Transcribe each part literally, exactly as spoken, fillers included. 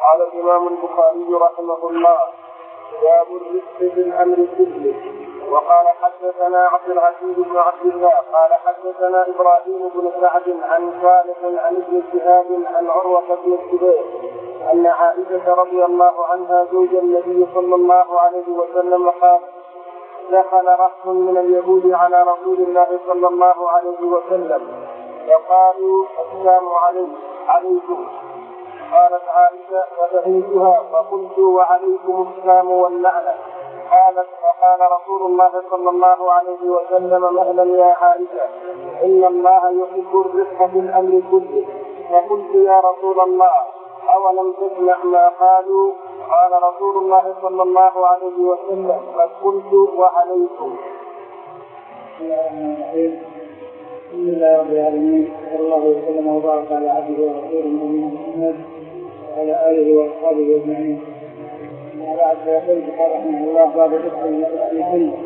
قال الإمام البخاري رحمه الله: باب الرزق بالأمر كله. وقال حدثنا عبد العزيز بن عبد الله قال حدثنا إبراهيم بن سعد عن صالح عن ابن شهاب عن عروة بن الزبير أن عائشة رضي الله عنها زوج النبي صلى الله عليه وسلم قال: دخل رهط من اليهود على رسول الله صلى الله عليه وسلم فقالوا: السلام عليكم. قالت عائشة: ففهمتها فقلت: وعليكم السلام واللعنة. قالت: فقال رسول الله صلى الله عليه وسلم: مهلا يا عائشة، إن الله يحب الرفق في الأمر كله. فقلت: يا رسول الله، أولم تسمع ما قالوا؟ قال رسول الله صلى الله عليه وسلم: فقلت: وعليكم. بسم الله رب العالمين، صلى الله وسلم وبارك على عبده ورسوله نبينا محمد وعلى آله وأصحابه أجمعين. وبعد فيقول رحمه الله: باب الرفق بالأمر كله.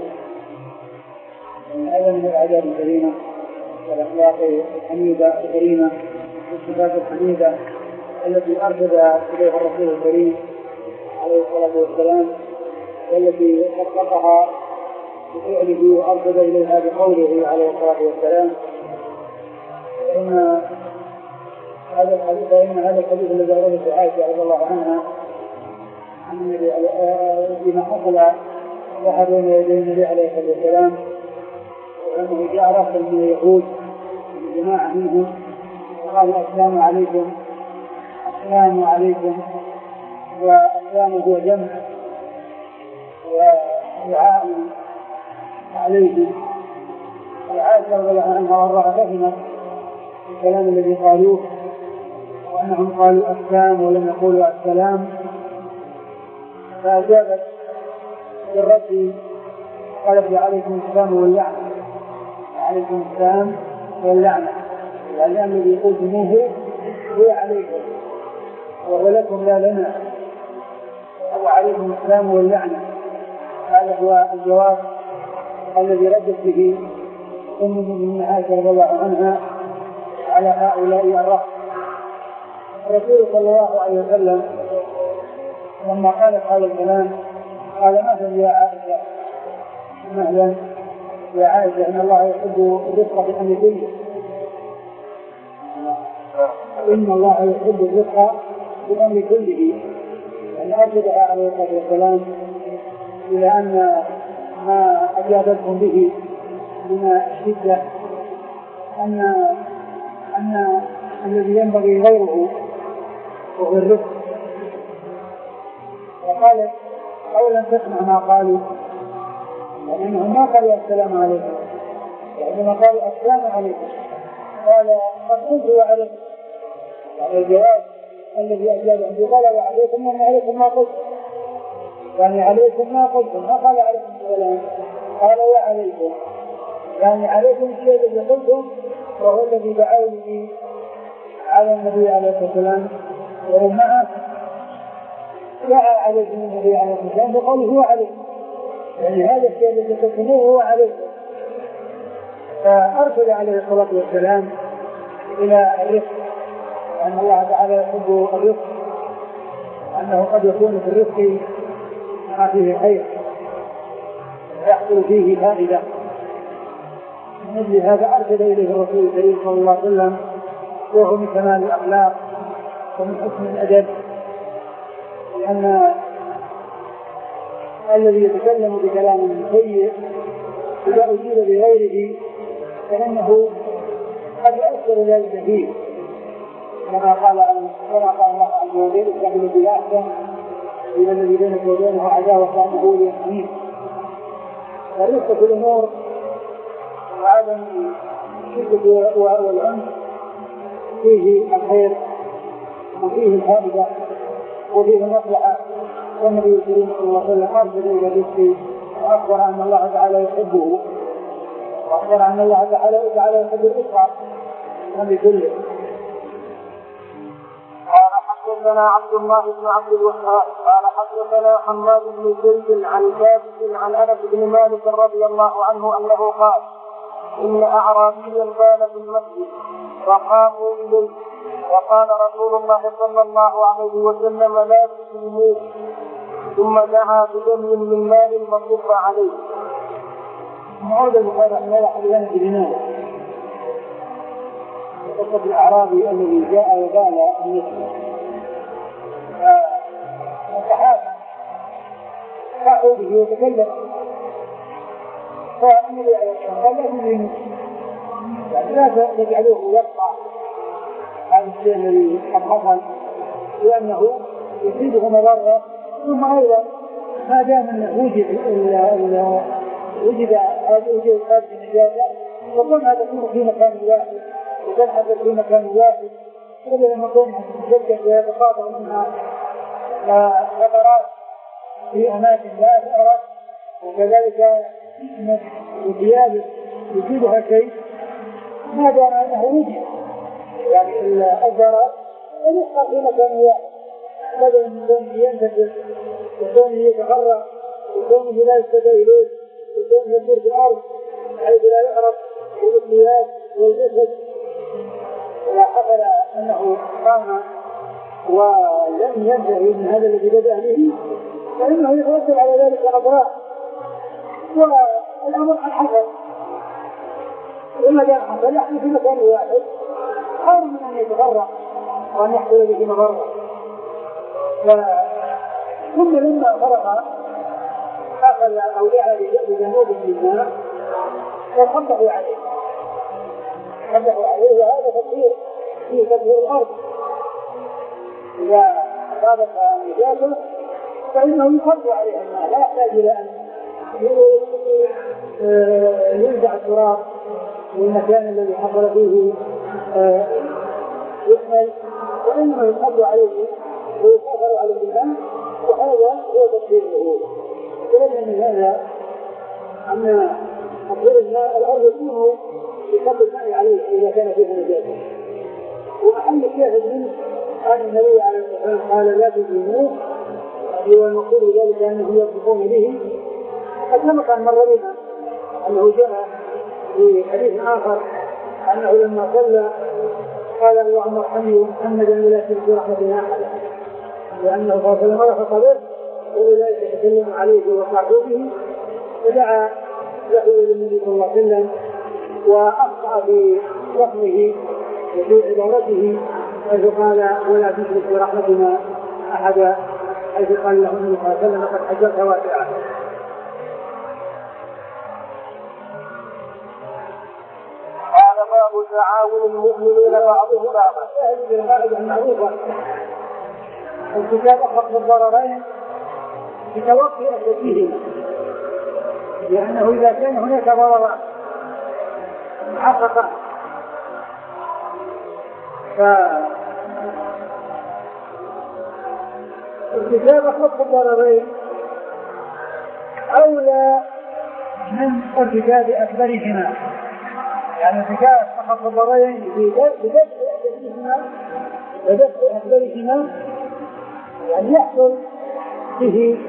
هذا من الآداب الكريمة والأخلاق الحميدة الكريمة والصفات الحميدة التي أرشد إليها الرسول الكريم عليه الصلاة والسلام، والتي حققها بفعله وأرشد إليها بقوله عليه الصلاة والسلام. إن هذا الحديث إن هذا الحديث الذي أورده عائشة رضي الله عنها فيما حصل ظهر بين يدي النبي عليه الصلاة والسلام، وأنه جاء رهط من اليهود جماعة منهم وقالوا: السلام عليكم. السلام عليكم، والسلام هو جمع ودعاء عليه. وعائشة رضي الله عنها وارضاها فهمت الكلام الذي قالوه، وأنهم قالوا السلام ولم يقولوا السلام، فأجابت بالرد قالت: عليكم السلام واللعنة. عليكم السلام واللعنة، لأن الذي قلتموه هو عليكم وهو لكم لا لنا، هو عليكم السلام واللعنة. هذا هو الجواب الذي ردت به أم المؤمنين عائشة رضي الله عنها على هؤلاء الرهط. الرسول صلى الله عليه وسلم لما قالت هذا الكلام قال: مهلا يا عائشة، مهلا يا عائشة، إن الله يحب الرفق في الأمر كله. إن الله يحب الرفق في الأمر كله، أن أرشدها عليه الصلاة والسلام إلى أن ما أجابتهم به من الشدة أن أن الذي ينبغي غيره وهو الرفق. وقالت: أولا تسمع ما قالوا، لأنهم ما قالوا السلام عليكم، وعندما قالوا السلام عليكم قال: قد قلت وعليكم. يعني الجواب الذي أجاب أن قال: وعليكم، يعني عليكم ما قلت، يعني عليكم ما قلتم، ما قال عليكم السلام، قال: وعليكم، يعني عليكم الشيء الذي قلتم، وهو الذي دعوا به على النبي عليه الصلاة والسلام وهم معه. دعا عليكم النبي عليه الصلاة والسلام فقالوا: هو عليكم، يعني هذا الشيء الذي قلتموه هو عليكم. فأرسل عليه الصلاة والسلام إلى الرفق، أن الله تعالى يحب الرفق، أنه قد يكون في الرفق ما فيه خير ويحصل فيه فائدة. من أجل هذا أرسل إليه الرسول الكريم صلى الله عليه وسلم، وهو من كمال الأخلاق ومن حسن الأدب، لأن الذي يتكلم بكلام سيء إذا أجيب بغيره فإنه قد يؤثر ذلك فيه، كما قال كما قال الله عز وجل: استعملوا بالأحسن إلى الذي بينك وبينه عداوة كأنه ولي حميم. فرفق في الأمور وعدم الشدة والعنف فيه الخير وفيه الفائدة وفيه المصلحة. والنبي الكريم صلى الله عليه وسلم أرسل إلى الرزق وأخبر أن الله تعالى يحبه، وأخبر أن الله تعالى يحب الرزق من كله. قال: حدثنا عبد الله بن عبد الوهاب قال حدثنا حماد بن زيد عن ثابت عن أنس بن مالك رضي الله عنه أنه قال: إن أعرابيا بال في المسجد فقاموا إليه وقال رسول الله صلى الله عليه وسلم لا تسلموه ثم دعا بدم من ماء فصب عليه. نعود البخاري رحمه الله حديثا بلماذا قصة الأعرابي الذي جاء وبال المسجد. الصحابة فأخذوا به وتكلم فالنبي عليه الصلاة والسلام قال لا تزينوا يعني لا تجعلوه يقطع هذا الشيء الذي قد حصل لأنه يفيده مضرة. ثم أيضا ما دام أنه وجد وجد وجد هذه النجاسة وكونها تكون في مكان واحد وكونها تكون في مكان واحد بدل ما تكون مشكلة ويتقاطع منها فترات في أماكن لا تعرف وكذلك الثياب يفيدها شيء ما دام أنه وجد يعني الضرر يبقى في مكان واحد بدل من كونه ينتشر وكونه يتغرق وكونه لا يستدعي إليه وكونه يصير في الأرض حيث لا يعرف والثياب والجسد. إذا حصل أنه قام ولم ينتهي من هذا الذي بدأ به فإنه يترتب على ذلك أضرار والأمر عن حسن وما دام حصل يحصل في مكان واحد خير من أن يتغرق وأن يحصل به مضرة. ثم لما فرغ أخذ أو دعا بذنوب من الماء وخبطوا عليه خبطوا عليه وهذا تطهير في تطهير الأرض. إذا أصابت نجاسة فإنه يخبط عليها الماء لا يحتاج إلى أن ينزع التراب والمكان الذي حصل فيه يحمل وإنما يخبط عليه ويسافر على الماء وهذا هو تطهيره. ولكن من هذا أن تطهير الماء الأرض يكون بفضل الماء عليه إذا كان فيه نجاسة. ومحل الشاهد منه أن النبي عليه الصلاة والسلام قال لا تزينوه والمقصود بذلك أنهم يصدقون به. فكما كان مر بنا أنه جاء في حديث آخر أنه لما صلى قال اللهم ارحمني محمدا ولا تنسى رحمتنا أحدا لأنه صلى الله عليه وسلم رفق به وبذلك يتكلم عليه وصعدوا به فدعا له للنبي صلى الله عليه وسلم وأخطأ في رحمه وفي عبارته حيث قال ولا تشرك برحمتنا أحدا حيث قال له النبي صلى الله عليه وسلم لقد حجرت واسعا. قال باب تعاون المؤمنين بعضهم بعضا. هذه القاعدة المعروفة الكتاب أخذ الضررين بتوقي أساسيهما لأنه إذا كان هناك ضرران محققة فالكتاب أخذ الضررين أولى من ارتكاب أكبرهما يعني الكتاب أخذ الضررين بدفع أكبرهما بدفع أكبرهما يعني يحصل به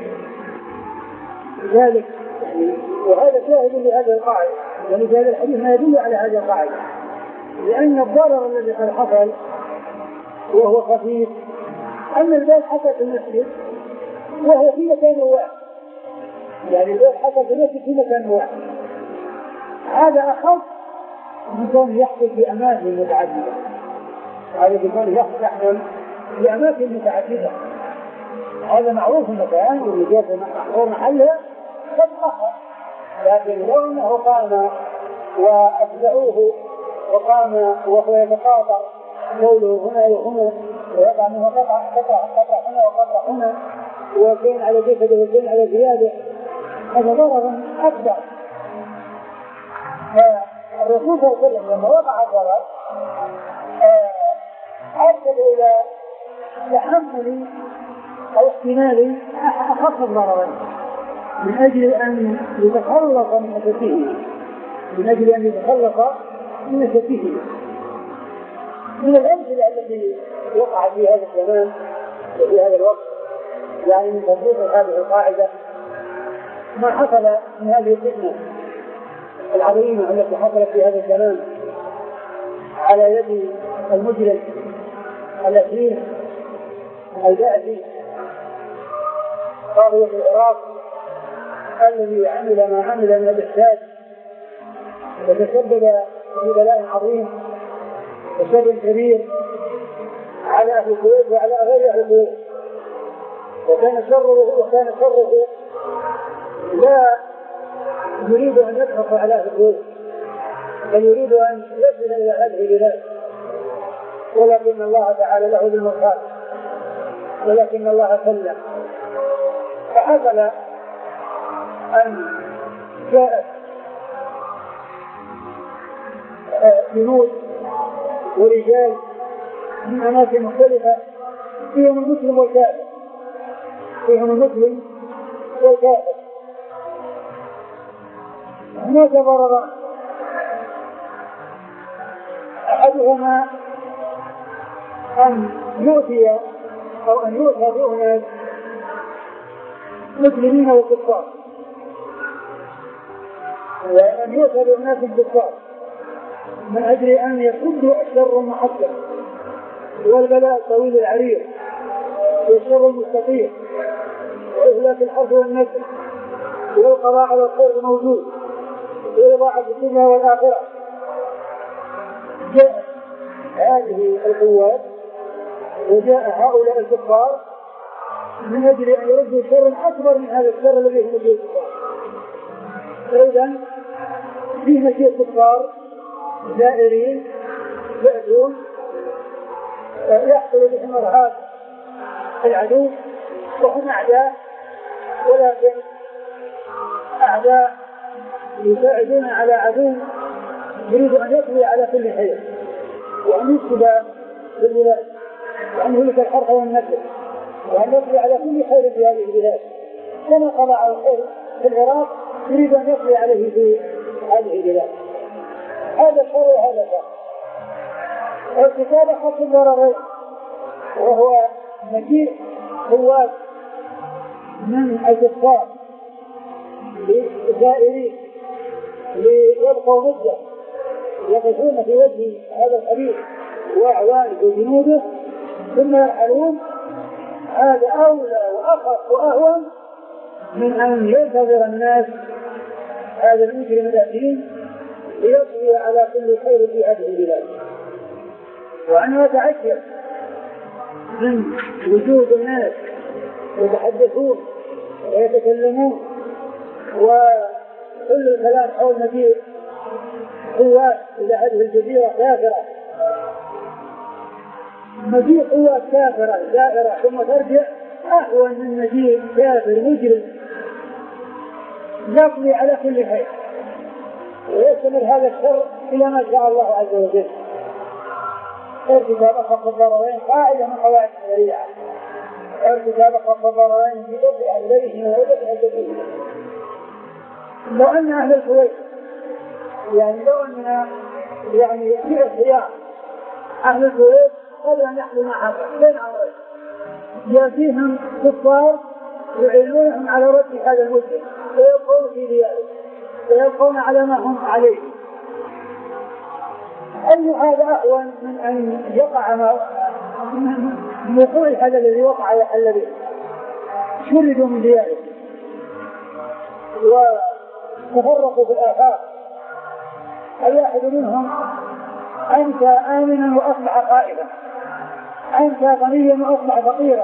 ذلك يعني وهذا شاهد لهذا القاعدة يعني في هذا الحديث ما يدل على هذا القاعدة لأن الضرر الذي قد حصل وهو خفيف أن البيت حصل في المسجد وهو في مكان واحد يعني البيت حصل في المسجد في مكان واحد هذا أخف من كون يحصل في أماكن متعددة هذا بكون يحصل في أماكن متعددة هذا معروف المكان والنجاسة محظور محلها قد أخر لكن لو أنه قام وأفزعوه وقام وهو يتقاطع قوله هنا وهنا ويقع منه قطع قطع قطع هنا وقطع هنا وكين على جسده وكين على ثيابه هذا ضرر أكبر. فالرسول صلى الله عليه وسلم لما وقع الضرر أرسل إلى تحمل أو احتمال أخف الضررين من أجل أن يتخلص من أسفه من أجل أن يتخلص من أسفه. من الأمثلة التي وقعت في هذا الزمان وفي هذا الوقت يعني من تطبيق هذه القاعدة ما حصل من هذه الفتنة العظيمة التي حصلت في هذا الزمان على يد المجرم الأثيم البعثي طاغية العراق الذي عمل ما عمل من الإفساد وتسبب في بلاء عظيم وشر كبير على أهل الكويت وعلى غير أهل الكويت. وكان شره وكان شره لا يريد أن يضغط على أهل الكويت بل يريد أن يصل إلى هذه البلاد، ولكن الله تعالى له بالمرصاد، ولكن الله سلم. فحصل أن جاءت جنود ورجال من أماكن مختلفة فيهم المسلم والكافر فيهم المسلم والكافر هناك ضرران. أحدهما أن يؤتي أو أن يؤتى بأناس مسلمين وكفار، وأن يؤتى بأناس كفار من أجل أن يصدوا الشر المحقق والبلاء الطويل العريض والشر المستطير وإهلاك الحرث والنسل والقضاء على الخير الموجود وإضاعة الدنيا والآخرة. جاء هذه القوات وجاء هؤلاء الكفار من أجل أن يردوا شر أكبر من هذا الشر الذي هم فيه الكفار. فإذا في مشي الكفار زائرين يأتون يحصل بهم إرهاب العدو وهم أعداء، ولكن أعداء يساعدون على عدو يريد أن يطوي على كل خير وأن يفسد بالبلاد وأن يهلك الحرث والنسل وأن يطوي على كل خير في هذه البلاد، كما قضى على الخير في العراق يريد أن يطوي عليه في هذه البلاد. هذا الشر وهذا الشر. ارتكاب خط الضررين وهو مجيء قوات من الكفار للزائرين ليبقوا مدة يقفون في وجه هذا الخبيث وأعوانه وجنوده ثم يرحلون، هذا أولى وأخف وأهون من أن ينتظر الناس هذا المجرم الأثيم ليطوي على كل خير في هذه البلاد. وأنا أتعجب من وجود الناس يتحدثون ويتكلمون وكل الكلام حول مجيء قوات إلى هذه الجزيرة كافرة، مجيء قوات كافرة زائرة ثم ترجع أهون من مجيء كافر مجرم يطوي على كل خير ويستمر هذا الشر إلى ما شاء الله عز وجل. ارتكاب خط الضررين قاعدة من قواعد الشريعة، ارتكاب خط الضررين في وضع أهليهم ووضع أهليهم. لو أن أهل الكويت يعني لو أننا يعني في الخيار أهل الكويت قبل أن يحصل ما حصل بين أمرين، يأتيهم كفار يعينونهم على رد هذا المسلم ويبقون في ديارهم ويبقون على ما هم عليه. أي هذا أهون من أن يقع من وقوع هذا الذي وقع يحل به؟ شردوا من ديارهم وتفرقوا في الآفاق، الواحد منهم أنت آمنا وأصبح خائفا، أنت غنيا وأصبح فقيرا،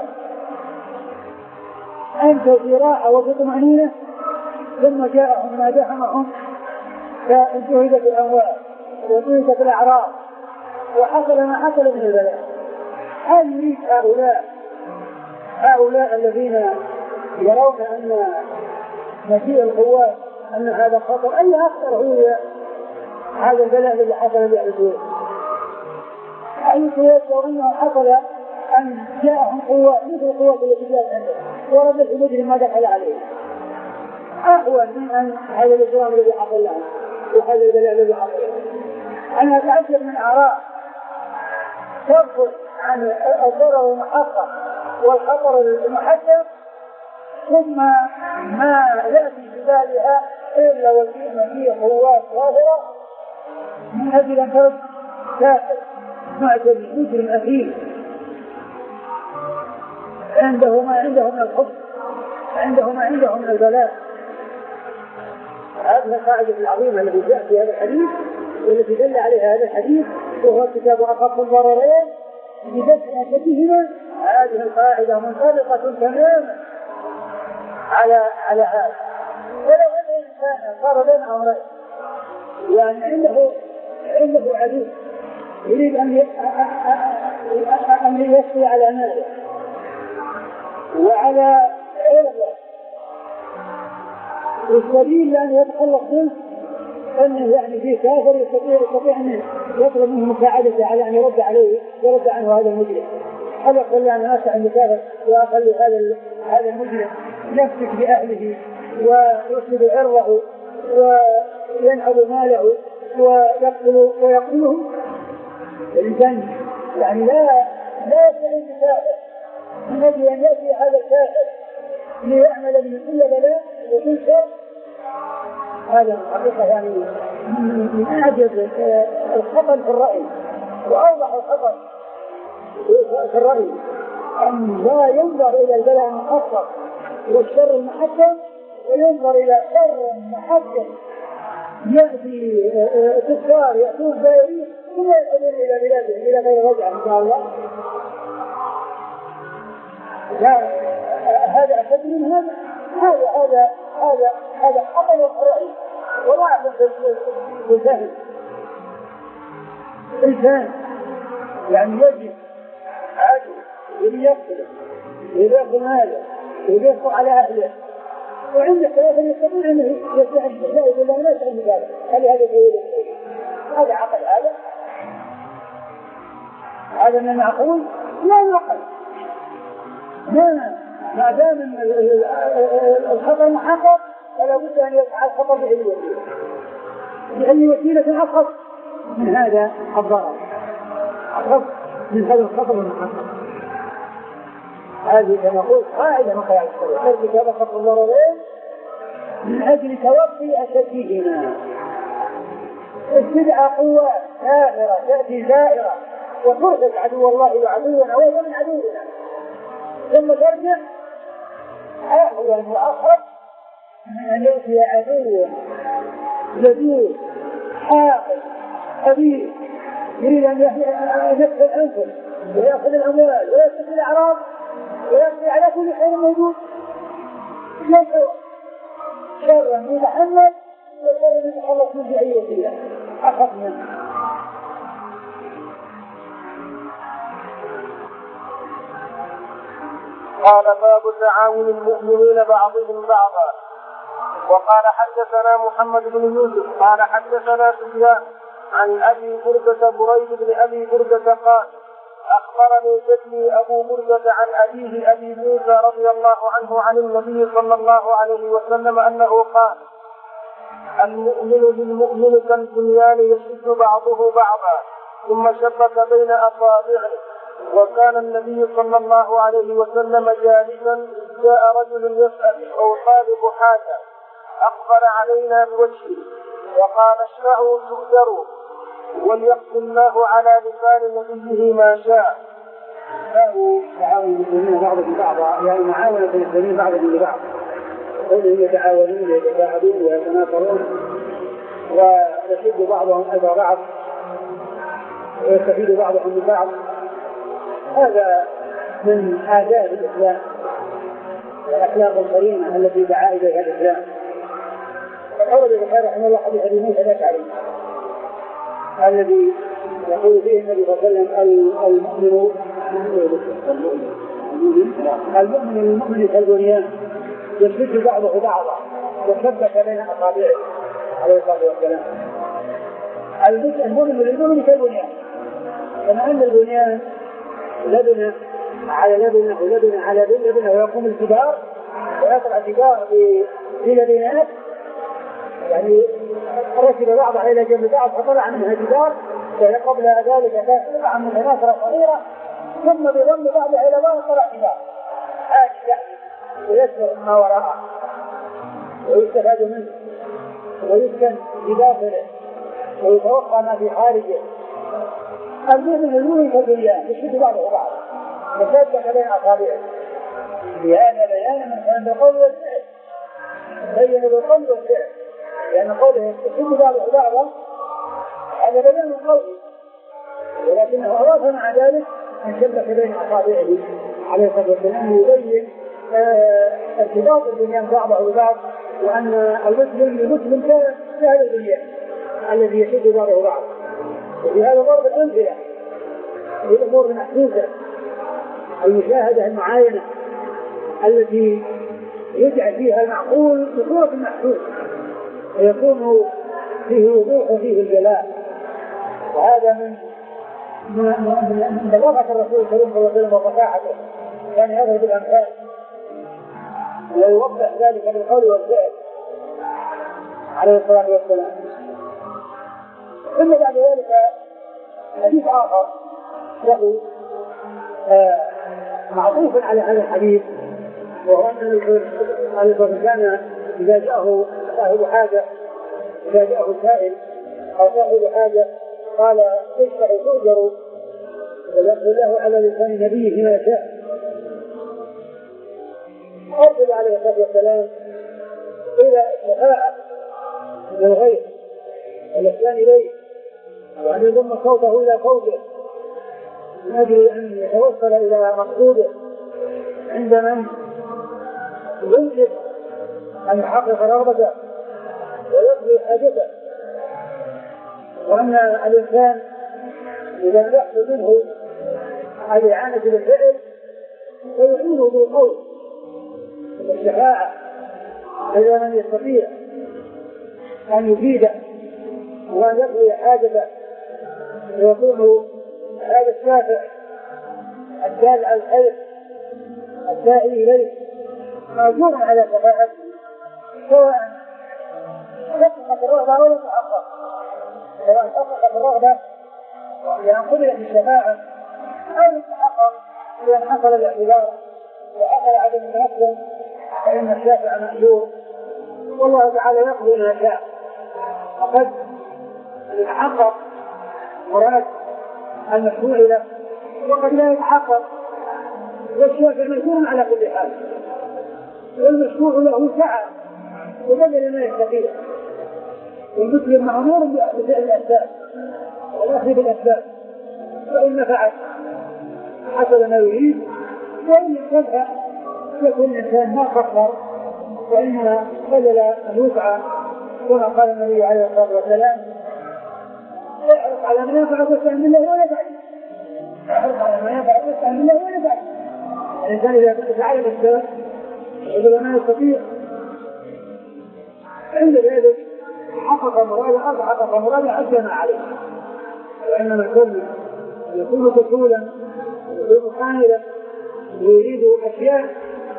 أنت في راحة وفي طمأنينة، ثم جاءهم ما دهمهم فانتهكت الأموال وانتهكت الأعراض وحصل ما حصل من البلاء. هل يريد هؤلاء هؤلاء الذين يرون أن مجيء القوات أن هذا خطر أي أخطر هو هذا البلاء الذي حصل بالعدوان؟ أي الكويت لو أنه حصل أن جاءهم قوات مثل القوات التي جاءت عندهم وردت المجرم ما دخل عليه، أهون من أن هذا الإجرام الذي حصل له وهذا البلاء الذي حصل له. أنا أتعجب من آراء ترفض عن الضرر المحقق والخطر المحدد ثم ما يأتي في بالها إلا وفيه فيه قوات ظاهرة من أجل أن ترد كافر معتدي مجرم أثيم عنده ما عنده من الحب، عنده ما عنده من البلاء. هذه القاعدة العظيمة التي جاء في هذا الحديث والتي دل عليها هذا الحديث وهو كتاب أخف الضررين بدفع أشدهما. هذه القاعدة منطبقة تماما على على هذا. ولو أن الإنسان صار بين أمرين، يعني عنده عنده عدو يريد أن أن يسري على ماله وعلى عرضه، والسبيل لأن يتخلص منه أنه يعني في كافر يستطيع يستطيع أن يطلب منه مساعدته على أن يرد عليه يرد عنه هذا المجرم. هذا قال أنا أسعى عند كافر وأخلي هذا هذا المجرم يمسك بأهله ويفسد عرضه وينهب ماله ويقتل ويقتله. الإنسان يعني لا لا يستعين بكافر من أجل أن يأتي هذا الكافر ليعمل من كل بلاء وكل شر. هذا الحقيقة يعني من أعجب الخطأ في الرأي وأوضح الخطأ في الرأي أن لا ينظر إلى البلاء المحقق والشر المحكم وينظر إلى شر محكم يأتي كفار يأتون دائرين ثم يأتون إلى بلادهم إلى غير رجعة إن شاء الله. لا هذا أشد من هذا هذا هذا هذا هذا خطأ الرأي وضعف في الفهم. الإنسان يعني يجب عدو يبي يقتله يبي يأخذ ماله يبي يقتل على أهله وعنده كافر يستطيع أنه يستعد لا يقول له لا يستعد بذلك. هل هذا يقول هذا عقل؟ هذا هذا من المعقول؟ لا معقل. ما ما دام الخطأ محقق فلا بد أن يفعل الخطأ بأي وسيلة بأي وسيلة أخف من هذا الضرر أخف من هذا الخطأ المحقق. هذه كما قلت قاعدة من قواعد الشريعة كتاب خط الضررين من أجل توفي أشدهما. استدعى قوة ثائرة تأتي زائرة وترهق عدو الله وعدونا وهو من عدونا ثم ترجع أهون وأخف من أن يأتي عدو لدود حاقد خبيث يريد أن يدخل الأنفس ويأخذ الأموال ويأخذ الأعراض ويأخذ على كل خير موجود. ليس شرا متحمل وشرا يتخلص منه بأي وسيلة أخف منه. قال باب تعاون المؤمنين بعضهم بعضا. وقال حدثنا محمد بن يوسف قال حدثنا سفيان عن أبي بردة بريد بن أبي بردة قال أخبرني جدي أبو بردة عن أبيه أبي موسى رضي الله عنه عن النبي صلى الله عليه وسلم أنه قال المؤمن بالمؤمن كالبنيان يشد بعضه بعضا ثم شبك بين أصابعه. وكان النبي صلى الله عليه وسلم جالسا جاء رجل يسأل أو طالب حاجة أقبل علينا بوجهه وقال اشرعوا تؤجروا وليقضي الله على لسان نبيه ما شاء. باب تعاون المسلمين بعضهم بعضا يعني معاونة المسلمين بعضهم لبعض قولهم يتعاونون ويتساعدون ويتناصرون ويشد بعضهم أذى بعض ويستفيد بعضهم من بعض. هذا من آداب الإسلام والأخلاق الكريمة التي دعا إليها الإسلام. فقال البخاري رحمه الله حديث أبي موسى الأشعري الذي يقول فيه النبي صلى الله عليه وسلم المؤمن المؤمن المؤمن كالبنيان يشد بعضه بعضا وشبك بين أصابعه عليه الصلاة والسلام. المؤمن للمؤمن كالبنيان كما أن البنيان لبنة على لبنة ولبنة على لبنة ويقوم الجدار ويطلع الجدار في لبنات يعني ركب بعضها إلى جنب بعض فطلع منها جدار قبل ذلك كان طلع من عناصر صغيرة ثم بضم بعضها إلى بعض طلع جدار هكذا ويسر ما وراءه ويستفاد منه. ويسكن في داخله ويتوقع ما في خارجه. المؤمن المؤمن كالبنيان يشد بعضه بعض يصدق بين أصابعه بهذا بيان من كان القول والفعل بين بالقول والفعل لأن قوله يشد بعضه بعضا هذا بيان القول ولكنه أضاف مع ذلك أن شبك بين أصابعه عليه الصلاة والسلام يبين ارتباط البنيان بعضه ببعض وأن المسلم المسلم كهذا البنيان الذي يشد بعضه بعض. وفي هذا ضرب الأمثلة للأمور المحسوسة المشاهدة المعاينة التي يجعل فيها المعقول بصورة محسوسة ويكون فيه وضوح وفيه الجلاء. وهذا من من بلاغة الرسول صلى الله عليه وسلم وفصاحته كان يضرب الأمثال ويوضح ذلك بالقول والفعل عليه الصلاة والسلام. ثم بعد ذلك حديث آخر له آه معطوف على هذا الحديث وهو أن كان إذا جاءه صاحب حاجة إذا جاءه سائل أو صاحب حاجة قال اشفع تؤجر ويقول له على لسان نبيه ما شاء. أرسل عليه الصلاة والسلام إلى الشفاعة من الغير والإحسان إليه وأن يضم صوته إلى صوته من أجل أن يتوصل إلى مقصوده عند من يمكن أن يحقق رغبته ويقضي حاجته. وأن الإنسان إذا لم يحصل منه الإعانة بالفعل فيعينه بالقول والشفاعة إذا لم يستطيع أن يفيده وأن يقضي حاجته ويكون هذا الشافع الدال على الخير الداعي إليه مأجور على شفاعته سواء حققت الرغبة أو لم تحقق سواء حققت الرغبة لأن قبلت الشفاعة أو لم تحقق لأن حصل الاعتذار وحصل عدم التمكن فإن الشافع مأجور والله تعالى يقضي ما شاء. وقد يتحقق مراد المشروع له وقد لا يتحقق والشافع مأجور على كل حال والمشروع له سعة وبدل ما يستطيع والمسلم مأمور بفعل الأسباب والأخذ بالأسباب فإن نفعت حصل ما يريد وإن لم تنفع يكون الإنسان ما قصر فإنها بدل أن يسعى كما قال النبي عليه الصلاة والسلام احرص على ما ينفع واستعن بالله ولا بعد احرص على ما ينفع واستعن بالله ولا بعد. الإنسان إذا فعل الأسباب وإذا ما يستطيع عند ذلك حقق مراده أو حقق مراده عز ما عليه. وإنما الكل يكون كسولا ويكون خائلا ويريد أشياء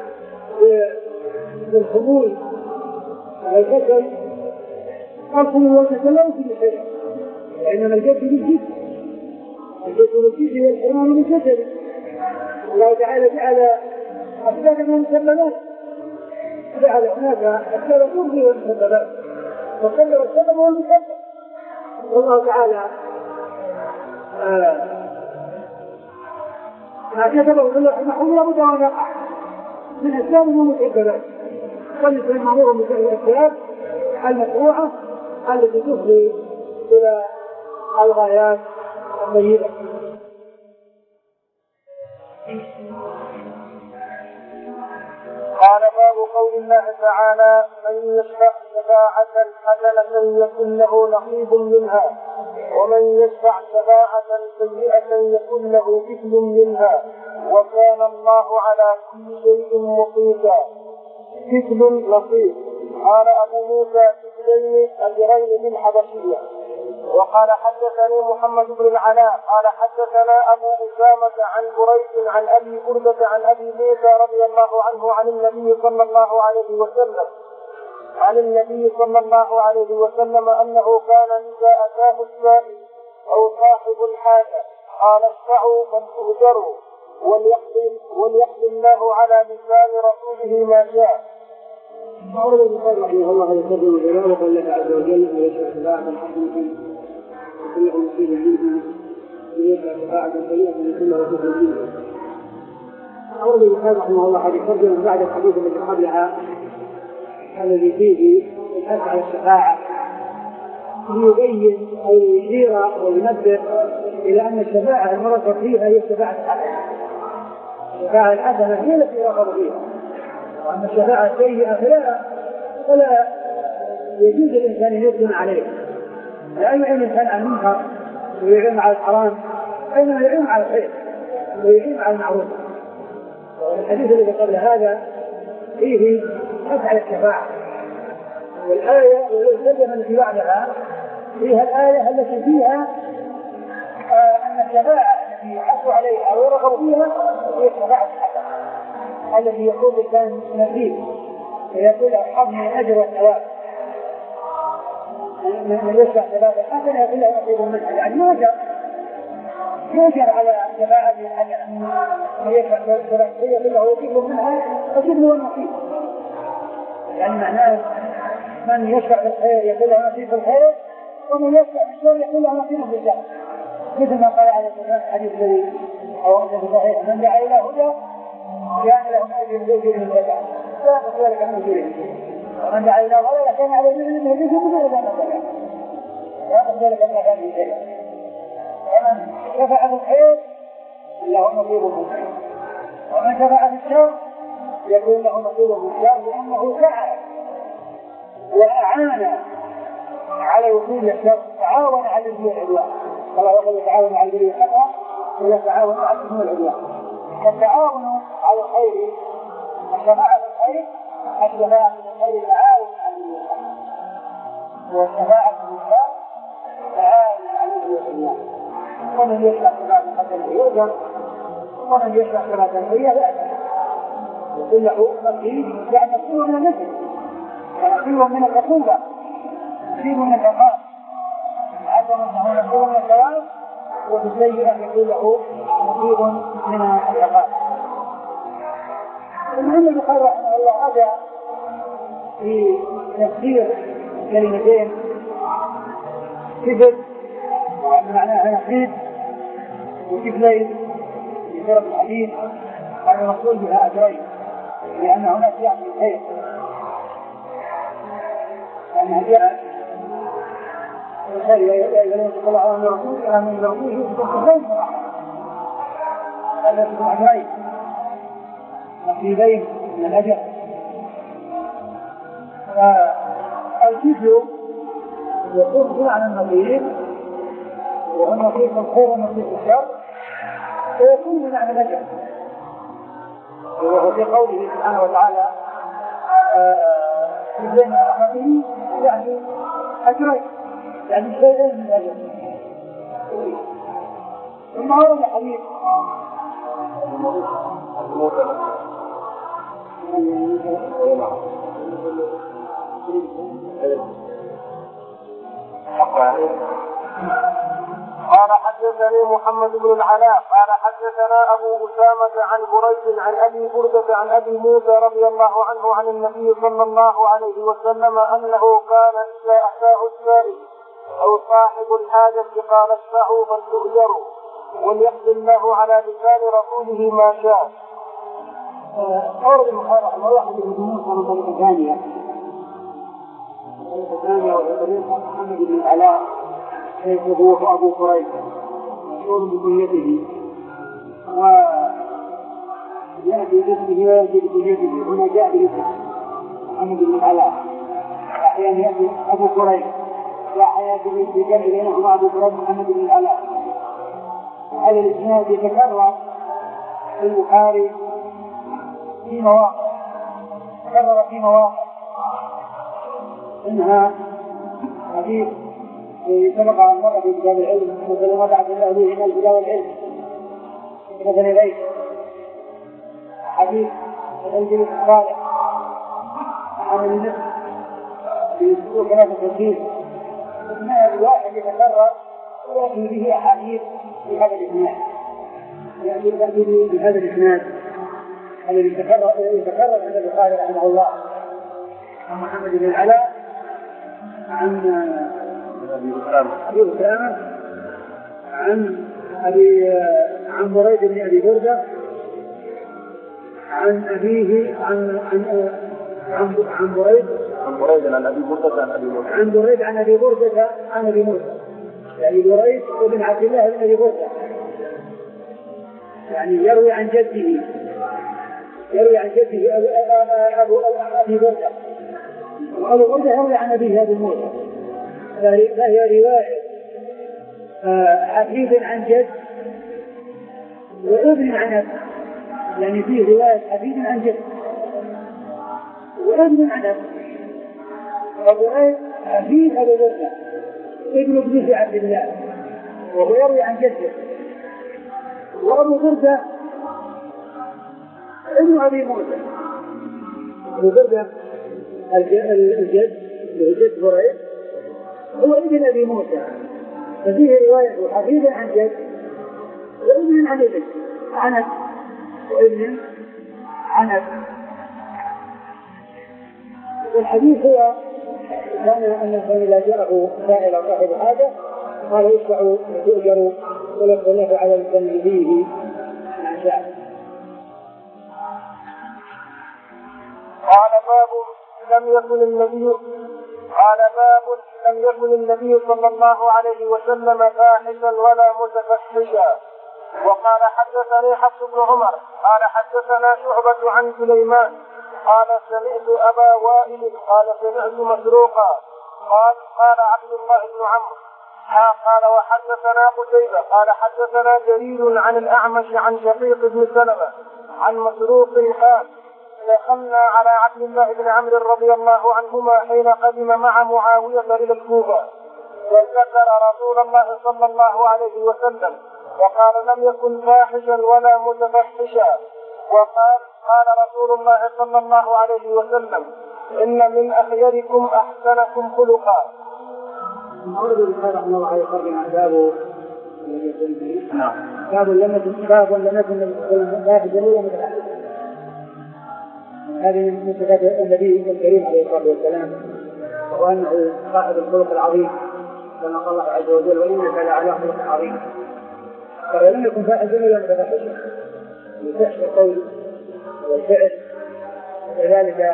بالخمول والكسل الخمول والكسل لا يمكن شيء وإنما الجد بالجد الجد بالجد والحرمان بالكسل. الله تعالى جعل أسباب من المسببات جعل هناك أسباب ترضي والمسببات وقدر السبب والمسبب والله تعالى ما كتبه في اللوح المحفوظ لابد أن يقع من أسباب ومسببات والإنسان مأمور بفعل الأسباب المشروعة التي تفضي إلى الغايات الطيبة. قال باب قول الله تعالى من يشفع شفاعة حسنة يكن له نصيب منها ومن يشفع شفاعة سيئة يكن له كفل منها وكان الله على كل شيء مقيتا. كفل نصيب. قال أبو موسى كفلين أجرين بالحبشية. وقال حدثني محمد بن العلاء قال حدثنا أبو أسامة عن بريد عن أبي بردة عن أبي موسى رضي الله عنه عن النبي صلى الله عليه وسلم عن النبي صلى الله عليه وسلم أنه كان إذا أتاه السائل أو صاحب الحاجة قال اشفعوا من تؤجروا وليقضي وليقضي الله على لسان رسوله ما شاء. أورد البخاري رحمه الله يقدم الجلال وقال الله عز وجل ويشرع شفاعة حسنة وكله نصيب منها ويشرع شفاعة سيئة وكله كفر منها. أورد البخاري رحمه الله هذه ترجمة بعد الحديث الذي قبلها الذي فيه الحث على الشفاعة ليبين أو يشير وينبه إلى أن الشفاعة المرغب فيها هي الشفاعة الحسنة. الشفاعة الحسنة هي التي رغب فيها، وأما الشفاعة السيئة فلا فلا يجوز الإنسان أن يقدم عليه، لا يعين الإنسان على المنكر ويعين على الحرام، إنما يعين على الخير ويعين على المعروف. الحديث الذي قبل هذا فيه حث على الشفاعة، والآية والترجمة التي بعدها فيها الآية التي فيها آه أن الشفاعة التي يحث عليها ويرغب فيها هي الشفاعة الحسنة التي يقول الإنسان نصيب ويقول أصحاب من الأجر والثواب. من يشفع شفاعة الحسنة يقول له نصيب منها، يعني يوجر يوجر على الشفاعة الحسنة، من يشفع شفاعة يقول له نصيب منها فجد له النصيب. يعني معناه من يشفع بالخير يقول له نصيب الخير، ومن يشفع بالشر يقول له نصيب بالشر، مثل ما قال عليه الصلاة الحديث الذي أو أنه صحيح: من دعا إلى هدى كان له أجر بأجر من تبعه لا تقول لك من أجره، ومن دعا إلى ضلالة كان عليه من أجره بدون ذنب تبعه لا تقول لك من كان شيء. ومن شفع بالخير له نصيب بالخير، ومن شفع بالشر يكون له نصيب بالشر، لأنه سعى وأعان على وصول الشر، تعاون على الإثم والعدوان. الله يقول يتعاون على البر والتقوى ولا تعاون على الإثم والعدوان. فالتعاون على الخير، الشفاعة بالخير، الشفاعة بالخير تعاون على البر، والشفاعة بالشر تعاون على الإثم والعدوان. ومن يشفع شفاعة حسنة يؤجر، ومن يشفع شفاعة سيئة لا يؤجر، يقول له نصيب، يعني نصيب من النسل، نصيب من العقوبة، نصيب من العقاب، عدم أنه نصيب من الثواب، وبالسيئة يقول له نصيب من العقاب. المهم البخاري رحمه الله هذا في تفسير كلمتين كبر معناها نصيب وكفلين في سورة الحديث، هذا المقصود بها أجرين، لأن هناك يعني الخير أن هي الخير يقولون صلى الله عليه وسلم من رسوله بخير هذا اسمه أجرين، نصيبين من الأجر. فالكفل يكون بمعنى النصيب، وهو نصيب الخير ونصيب الشر، ويكون بمعنى الأجر، وهو في قوله سبحانه وتعالى في بين رحمته يعني أجرين، يعني شيئين من الأجر. ثم ورد حديث قال حدثني محمد بن العلاء قال حدثنا أبو أسامة عن بريد عن أبي بردة عن أبي موسى رضي الله عنه عن النبي صلى الله عليه وسلم أنه كان إذا أتاه السائل أو صاحب الحاجة قال اشفعوا فلتؤجروا وليقضي الله على لسان رسوله ما شاء. أورد البخاري رحمه الله حديث ابن موسى من طريقة ثانية، طريقة ثانية وهي طريقة محمد بن العلاء شيخه أبو قريب مشهور بكنيته، ويأتي باسمه ويأتي بكنيته. هنا جاء باسمه محمد بن العلاء، أحيانا يأتي أبو قريب، وأحيانا بجمع بينهما أبو قريب محمد بن العلاء. هذا الإسناد يتكرر في البخاري في مواقع، تكرر في مواقع، منها حديث سبق عن مرة في كتاب العلم مثل ما بعد الله به من الهدى والعلم مثل غيره، حديث الرجل الصالح عن النفس في سلوك ثلاثة وثلاثين، ما الواحد يتكرر ويأتي به أحاديث في هذا الإسناد، يأتي به بهذا الإسناد الذي يتكرر عند البخاري رحمه الله. عن محمد بن العلاء عن أبي أسامة عن أبي عن بريد بن أبي بردة عن أبيه عن عن عن عن بريد عن بريد عن أبي بردة عن أبي موسى عن بريد عن أبي بردة عن أبي موسى، يعني بريد بن عبد الله بن أبي بردة، يعني يروي عن جده يروي عن جده أبو أبي بردة، وأبو بردة يروي عن أبيه أبي موسى، فهي رواية حفيد عن جد وابن عن أب، يعني فيه رواية حفيد عن جد وابن عن أب. فبريد حفيد أبو بردة ابن ابن عبد الله وهو يروي عن جده، وأبو بردة ابن أبي موسى. أبو بردة الجد الجد بريد هو ابن أبي موسى، ففيه رواية حفيد عن جد وابن عن ابن عن وابن عن أب. والحديث هو كان أن الإنسان إذا جاءه سائل صاحب هذا قال يشفع وتؤجر ولك له على الإنسان فيه ما شاء. قال باب لم يكن النبي قال باب لم يكن النبي صلى الله عليه وسلم فاحشا ولا متفحشا. وقال حدثني حفص بن عمر قال حدثنا شعبة عن سليمان قال سمعت أبا وائل قال سمعت مسروقا قال قال عبد الله بن عمرو قال وحدثنا قتيبة قال حدثنا جرير عن الأعمش عن شقيق بن سلمة عن مسروق قال دخلنا على عبد الله بن عمرو رضي الله عنهما حين قدم مع معاوية إلى الكوفة وذكر رسول الله صلى الله عليه وسلم وقال لم يكن فاحشا ولا متفحشا. وقال قال رسول الله صلى الله عليه وسلم إن من أخيركم أحسنكم خلقا. أرد الخير رحمه الله عليه وسلم باب باب لم يكن باب لم يكن فاحشا ولا متفحشا. هذه من صفات النبي الكريم عليه الصلاة والسلام، وأنه صاحب الخلق العظيم كما قال الله عز وجل وإنك لعلى خلق عظيم. فلم يكن فاحشا ولا متفحشا بفحش القول والفعل، وكذلك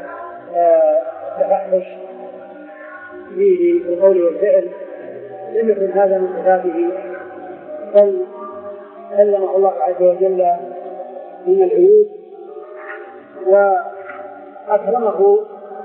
تفحش فيه القول والفعل لم يكن هذا من صفاته، بل علمه الله عز وجل من العيوب وأكرمه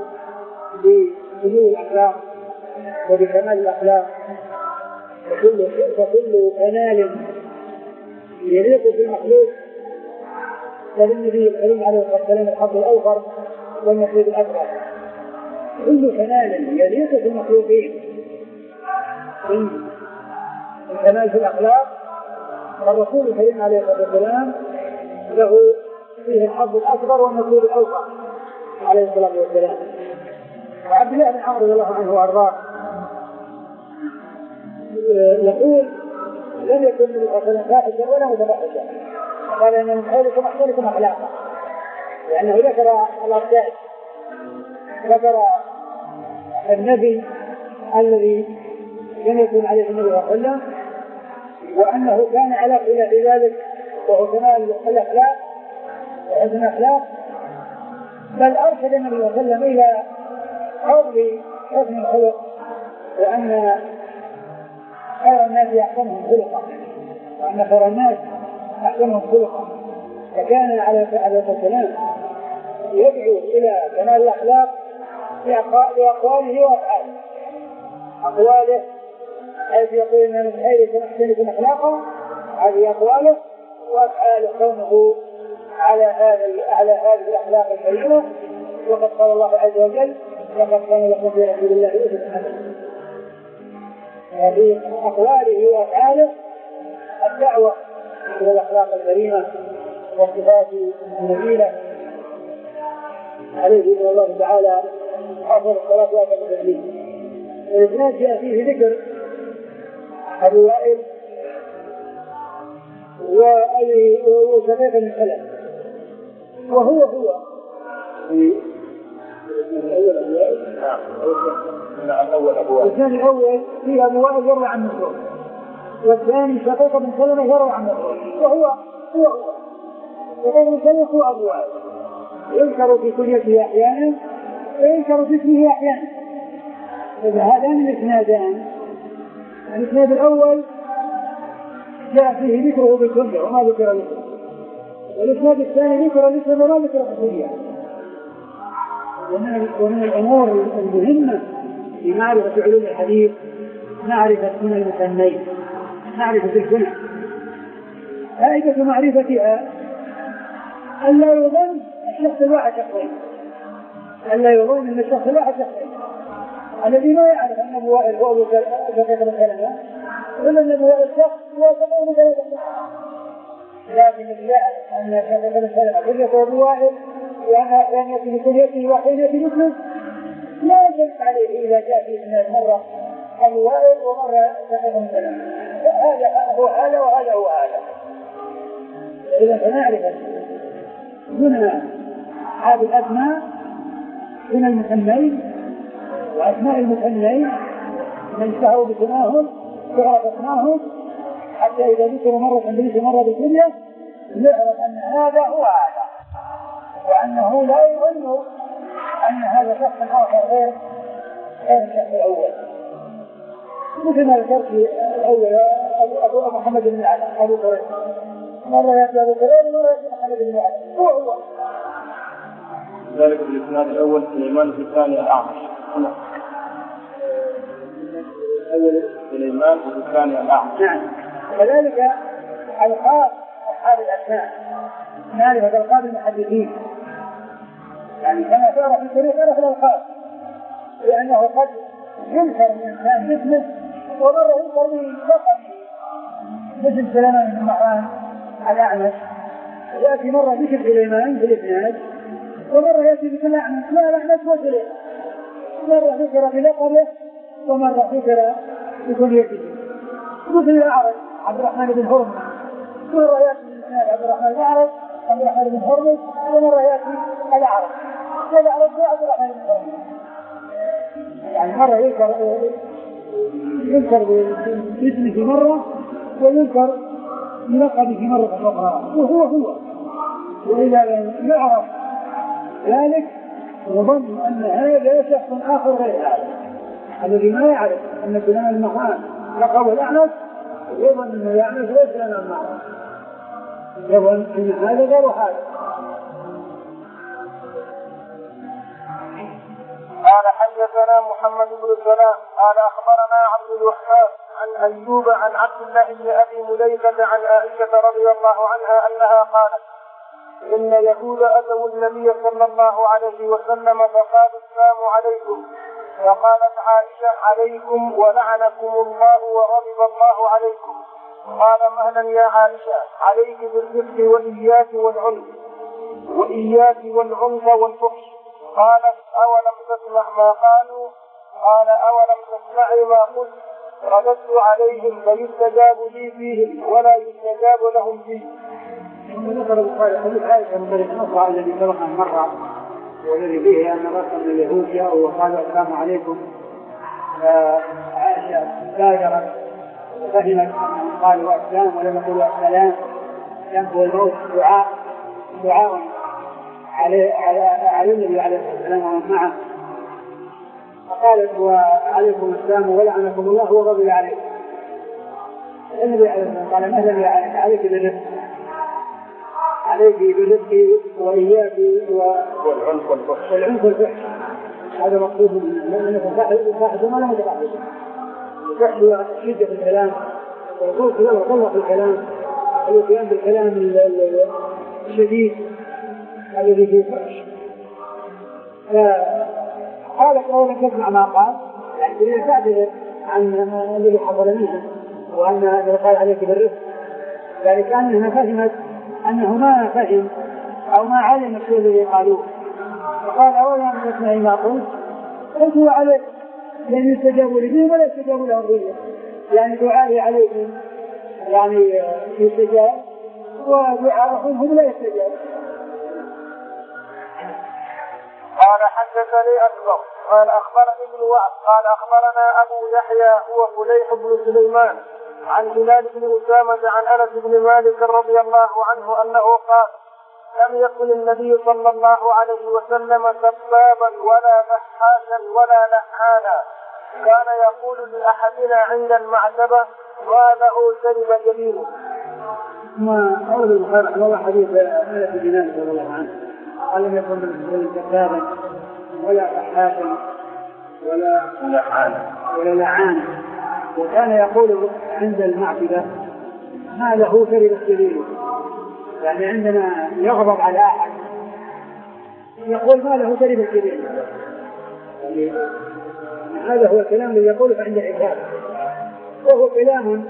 بسمو الأخلاق وبكمال الأخلاق، وكل فكل كمال يليق بالمخلوق فللنبي الكريم عليه الصلاة والسلام الحظ الأوفر والنصيب الأكبر. كل كمال يليق بالمخلوقين من الكمال في الأخلاق الرسول الكريم عليه الصلاة والسلام له فيه الحظ الأكبر والنصيب الأوفر عليه الصلاة والسلام. وعبد الله بن عمرو رضي الله عنه وأرضاه يقول لم يكن من الأصل فاحشا ولا متفحشا، قال إن من خيركم أحسنكم أخلاقا، لأنه ذكر الأركان، ذكر النبي الذي لم يكن عليه النبي صلى الله عليه وسلم وأنه كان على خلاف ذلك وهو كمال الأخلاق وحسن الأخلاق، بل أرشد النبي صلى الله عليه وسلم إلى حفظ حسن الخلق وأن خير الناس أحسنهم خلقا وأن خير الناس أحسنهم خلقا. فكان عليه الصلاة والسلام يدعو إلى كمال الأخلاق بأقواله وأفعاله. أقواله حيث يقول إن من خيركم أحسنكم أخلاقا هذه أقواله، وأفعاله كونه على هذا على هذه الأخلاق الكريمة. وقد قال الله عز وجل لقد كان لكم في رسول الله أسوة حسنة. في أقواله وأفعاله الدعوة إلى الأخلاق الكريمة والصفات النبيلة عليه من الله تعالى أفضل الصلاة وأتم التسليم. والإسناد جاء فيه ذكر أبو وائل وشقيق بن سلمة، وهو هو في نعم. الأول أبو وائل. الثاني الأول فيه أبو وائل يروي عن مسروق، والثاني شقيق بن سلمة يروي عن مسروق، وهو هو هو شقيق بن سلمة هو أبو وائل، يذكر في كليته أحيانا ويذكر في اسمه أحيانا. إذا هذان الإسنادان، الإسناد الأول جاء فيه ذكره بالكلية وما ذكر ذكره، والإسناد الثاني ذكر ذكره وما ذكر بالكلية. ومن الأمور المهمة في معرفة علوم الحديث معرفة من المسمين، معرفة الكنى. فائدة معرفتها ألا يظن الشخص الواحد شخصين، ألا يظن أن الشخص الواحد شخصين. الذي ما يعرف أن أبو وائل هو أبو شقيق بن سلمة إلا أن أبو وائل شخص هو شقيق بن سلمة، لكن اللي يعرف أن شقيق بن سلمة كليته أبو وائل وأنا كان يأتي بكليته وحين يأتي مسلم لا يجب عليه إذا جاء في إسناد مرة أبو وائل ومرة شقيق بن سلمة، هذا هو هذا وهذا هو هذا. إذا فنعرف هنا هذه الأسماء من المسمين، وأسماء المسمين من اشتهروا بسماهم تعرف أسماءهم، حتى إذا ذكروا مرة ذكر مرة بالدنيا يعرف أن هذا هو هذا، وأنه لا يظن أن هذا شخص آخر غير غير الشخص الأول. مثل ما ذكرت الأول أبو أبو محمد بن علي أبو كريم، مرة يأتي أبو كريم ومرة يأتي محمد بن علي، هو هو. ذلك في الإسناد الأول سليمان، في الثاني الأعمش. سليمان وفي الثاني الأعمش. نعم. كذلك ألقاب أصحاب الأسماء، نعرف ألقاب المحدثين، يعني كما تعرف في الطريق تعرف الألقاب، لأنه قد ينكر الإنسان باسمه ومرة ينكر بلقبه، مثل سليمان بن مهران الأعمش يأتي مرة ذكر سليمان في الإسناد ومرة يأتي بكل أعمش لا الأعمش وسليمان، مرة ذكر بلقبه ومرة ذكر بكليته. مثل الأعرج عبد الرحمن بن هرمز، مرة يأتي الإسناد عبد الرحمن الأعرج عبد الرحمن بن هرمز، ومرة يأتي الأعرج والأعرج عبد الرحمن بن هرمز، يعني مرة يذكر يذكر باسمه مرة ويذكر بلقبه مرة أخرى، وهو هو. وإذا لم يعرف ذلك يظن أن هذا شخص آخر غير هذا. الذي ما يعرف أن سليمان بن مهران لقبه الأعمش يظن أن الأعمش غير سليمان بن مهران، يظن أن هذا غير هذا. قال حدثنا محمد بن سلام قال أخبرنا عبد الوهاب عن أيوب عن عبد الله بن أبي مليكة عن عائشة رضي الله عنها أنها قالت: إن يهود أتوا النبي صلى الله عليه وسلم فقالوا السلام عليكم، فقالت عائشة: عليكم ولعنكم الله وغضب الله عليكم. قال: مهلا يا عائشة، عليك بالرفق وإياك والعنف وإياك والعنف والفحش. قالت: أولم تسمع ما قالوا؟ قال: أولم تسمعي ما قلت؟ رددت عليهم فيستجاب لي فيهم ولا يستجاب لهم فيه. ذكر البخاري حديث عائشة من طريق أخرى الذي سبق مرة، والذي فيه أن رسل من اليهود جاءوا وقالوا السلام عليكم، فعائشة بادرت فهمت أنهم قالوا السلام ولم يقولوا السلام، ينبغي الموت دعاء دعاء على على النبي عليه الصلاة والسلام ومن معه، فقالت: وعليكم السلام ولعنكم الله وغضب عليكم. النبي عليه الصلاة والسلام قال: مهلا يا عائشة، عليك بالرفق، عليك بالرفق وإياك والعنف والفحش. والعنف والفحش هذا مقصود من الفاحش وما لا متفاحش. الفحش هو شدة الكلام والقول كلام وطلق في الكلام، القيام بالكلام الشديد الذي فيه فحش. فقالت: أولا تسمع ما قال، يعني تريد تعتذر عن الذي حصل منها وأن الذي قال عليك بالرفق، ذلك أنها فهمت أنه ما فهم أو ما علم الشيء الذي قالوه. فقال: أولا تسمعي ما قلت؟ قلت: وعليك، لن يستجابوا لي ولا يستجابوا لهم فيه، يعني دعائي عليكم يعني يستجاب ودعاءهم لا يستجاب. قال حدثني أكبر قال أخبرني ابن وهب قال أخبرنا أبو يحيى هو فليح بن سليمان عن هلال بن أسامة عن أنس بن مالك رضي الله عنه أنه قال لم يكن النبي صلى الله عليه وسلم سبابا ولا بحاشا ولا لحانا، كان يقول لأحدنا عند المعتبة وله شرب جبينه. ثم أورد البخاري رحمه الله حديث أنس بن مالك رضي الله عنه قال لم يكن النبي سبابا ولا بحاشا ولا لحانا ولا لعانا، وكان يقول عند المعتبة ما له شرب جبينه، يعني عندما يغضب على أحد يقول ما له شرب جبينه، يعني هذا هو الكلام الذي يقوله عند العتاب، وهو كلام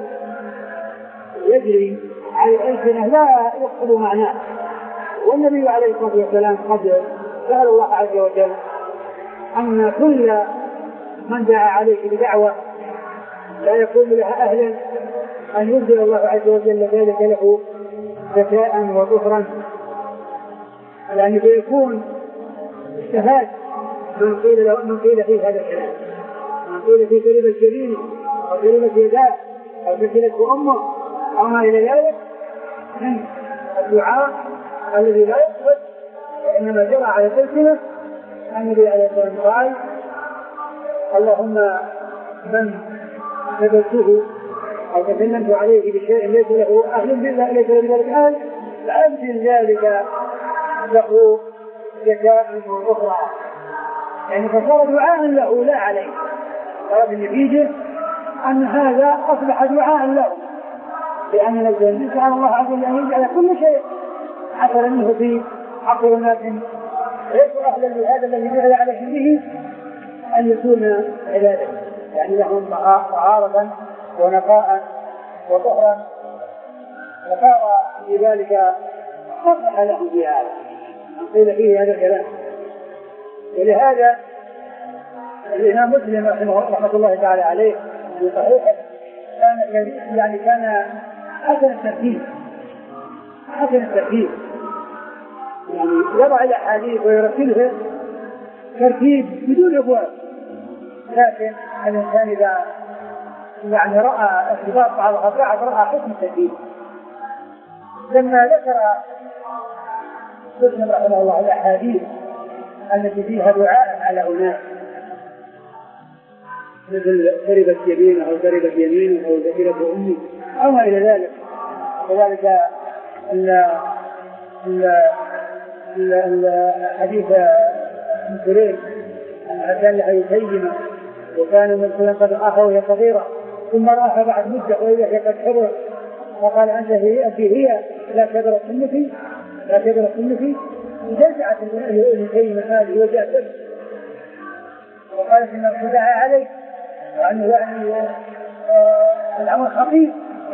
يجري على الألسنة لا يقصد معناه. والنبي عليه الصلاة والسلام قد سأل الله عز وجل أن كل من دعا عليه بدعوة لا يكون لها أهلا أن ينزل الله عز وجل ذلك له ذكاء وظهرا، يعني فيكون استفاد من قيل من قيل فيه هذا الكلام، من قيل في كلمة جبينه أو كلمة يداه أو كلمة أمه أو ما إلى ذلك من الدعاء الذي لا يقصد وإنما جرى على الألسنة. النبي عليه الصلاة والسلام قال اللهم من نبذته أو تكلمت عليه بشيء ليس له أهل بالله ليس له بذلك أهل فأنزل ذلك له ذكاء وأخرى، يعني فصار دعاء له لا عليه. صار بالنتيجة أن هذا أصبح دعاء له، لأن نزل سأل الله عز وجل أن يجعل كل شيء حصل منه في حق الناس ليسوا أهلا لهذا الذي جعل عليه به أن يكون عباده، يعني لهم طهارة ونقاء وطهرا، وصار في ذلك صرح له في هذا قيل فيه هذا الكلام. ولهذا الإمام مسلم رحمه الله تعالى عليه في صحيحه كان يعني كان حسن الترتيب حسن الترتيب يعني يضع الأحاديث ويرتبها ترتيب بدون أبواب، لكن الإنسان إذا يعني رأى ارتباط بعض الأفراد رأى حكم الترتيب. لما ذكر مسلم رحمه الله الأحاديث التي فيها دعاء على أناس مثل شربت يمينه أو شربت يمينه أو ذكرت أمه أو ما إلى ذلك، وذلك الحديث من سرير أن كان لها يسيمة وكان من سلم قد رآها وهي صغيرة ثم رآها بعد مدة وإذا هي قد حضر فقال أنت هي أنت هي لا كبرت سنتي لا كبرت سنتي وجزعت اليسيمة هذه وجاءت وقالت إن الخداع عليك يعني يعني الأمر خطير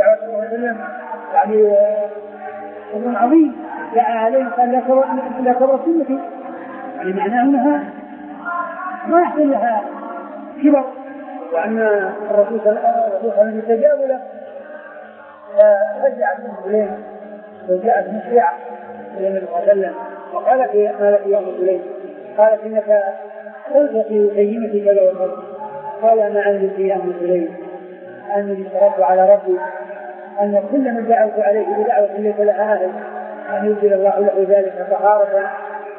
يعني أمر عظيم دعا عليه قال لا كبرت سنتي، يعني معناه أنها ما يحصل لها كبر وأن الرسول صلى الله عليه وسلم يتجاوز له فرجعت من سليم وجاءت مسرعة إلى النبي صلى الله عليه وسلم وقالت ما لك يا أم سليم؟ قالت إنك قلت في سيمتي كذا وكذا. قال ما عندي يا أم سليم أنني اشترطت على ربي أن كل من دعوت عليه بدعوة ليس لها أهل أن ينزل الله له ذلك طهارة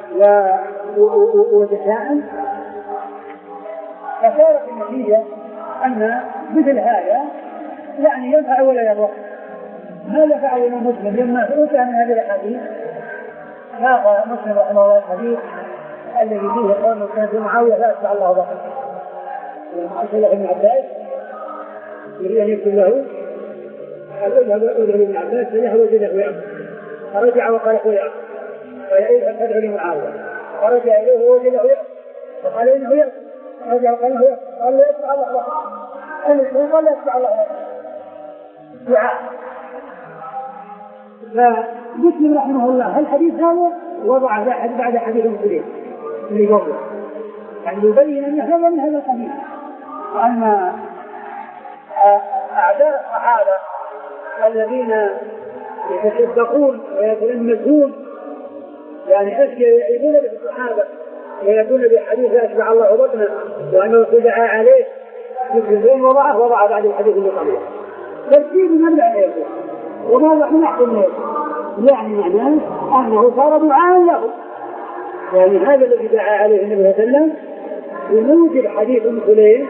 وذكاء. فصارت النتيجة أن مثل هذا يعني ينفع ولا يضر. هذا فعل الإمام مسلم لما أوتي من هذه الأحاديث ناقى مسلم رحمه الله الحديث الذي فيه قول كانت معاوية لا أتبع الله بقى وأرسل ابن عباس يريد أن يكتب له قال اذهب ادعو ابن عباس فله وجده يأمر فرجع وقال هو يأمر قال اذهب فادعو لمعاوية فرجع إليه ووجده يأمر فقال إنه يأمر رجع وقال له يأمر قال لا يتبع الله بقى قال لا يتبع الله دعاء. فمسلم رحمه الله الحديث هذا وضع بعد حديث مسلم اللي قبله يعني يبين أن هذا من هذا القبيل، وأن أعداء الصحابة الذين يتصدقون ويتلمسون يعني أشياء يعيبون بالصحابة ويكون بحديث أشبع الله بطنه وأنه دعا عليه مثل زين وضعه وضع بعد الحديث اللي قبله ترتيب من لا يكون وما من أحد الناس يعني معناه أنه صار دعاء له يعني هذا الذي دعا عليه النبي صلى الله عليه وسلم بموجب حديث ام سليم